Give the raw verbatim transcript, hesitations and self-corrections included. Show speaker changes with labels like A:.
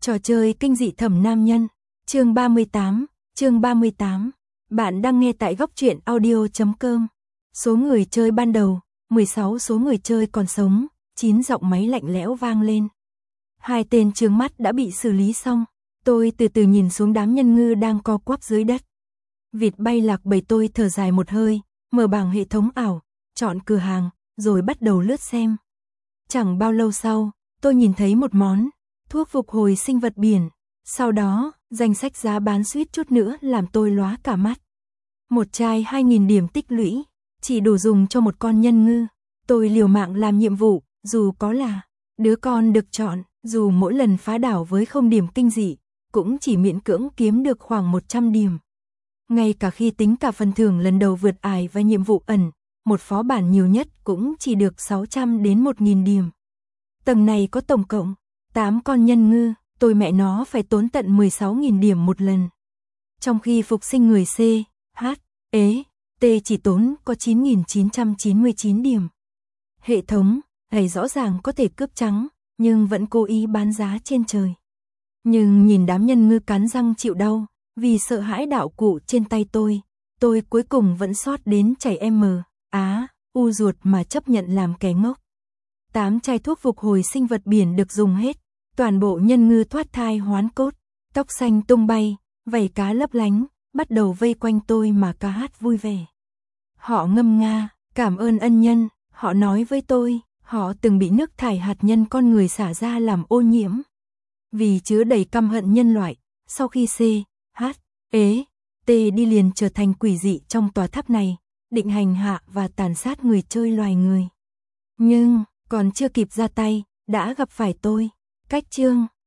A: Trò chơi kinh dị thẩm nam nhân, chương ba mươi tám, chương ba mươi tám. Bạn đang nghe tại góc truyện audio chấm com. Số người chơi ban đầu, mười sáu số người chơi còn sống, chín giọng máy lạnh lẽo vang lên. Hai tên trướng mắt đã bị xử lý xong, tôi từ từ nhìn xuống đám nhân ngư đang co quắp dưới đất. Vịt bay lạc bầy, tôi thở dài một hơi, mở bảng hệ thống ảo, chọn cửa hàng, rồi bắt đầu lướt xem. Chẳng bao lâu sau, tôi nhìn thấy một món thuốc phục hồi sinh vật biển. Sau đó, danh sách giá bán suýt chút nữa làm tôi lóa cả mắt. Một chai hai nghìn điểm tích lũy, chỉ đủ dùng cho một con nhân ngư. Tôi liều mạng làm nhiệm vụ, dù có là đứa con được chọn, dù mỗi lần phá đảo với không điểm kinh dị, cũng chỉ miễn cưỡng kiếm được khoảng một trăm điểm. Ngay cả khi tính cả phần thưởng lần đầu vượt ải và nhiệm vụ ẩn, một phó bản nhiều nhất cũng chỉ được sáu trăm đến một nghìn điểm. Tầng này có tổng cộng tám con nhân ngư, tôi mẹ nó phải tốn tận mười sáu nghìn điểm một lần. Trong khi phục sinh người C, H, E, T chỉ tốn có chín nghìn chín trăm chín mươi chín điểm. Hệ thống này rõ ràng có thể cướp trắng, nhưng vẫn cố ý bán giá trên trời. Nhưng nhìn đám nhân ngư cắn răng chịu đau, vì sợ hãi đạo cụ trên tay tôi, tôi cuối cùng vẫn sót đến chảy M, á, u ruột mà chấp nhận làm kẻ ngốc. Tám chai thuốc phục hồi sinh vật biển được dùng hết, toàn bộ nhân ngư thoát thai hoán cốt, tóc xanh tung bay, vảy cá lấp lánh, bắt đầu vây quanh tôi mà ca hát vui vẻ. Họ ngâm nga, cảm ơn ân nhân, họ nói với tôi, họ từng bị nước thải hạt nhân con người xả ra làm ô nhiễm. Vì chứa đầy căm hận nhân loại, sau khi C, H, E, T đi liền trở thành quỷ dị trong tòa tháp này, định hành hạ và tàn sát người chơi loài người. Nhưng, còn chưa kịp ra tay, đã gặp phải tôi. Cách chương,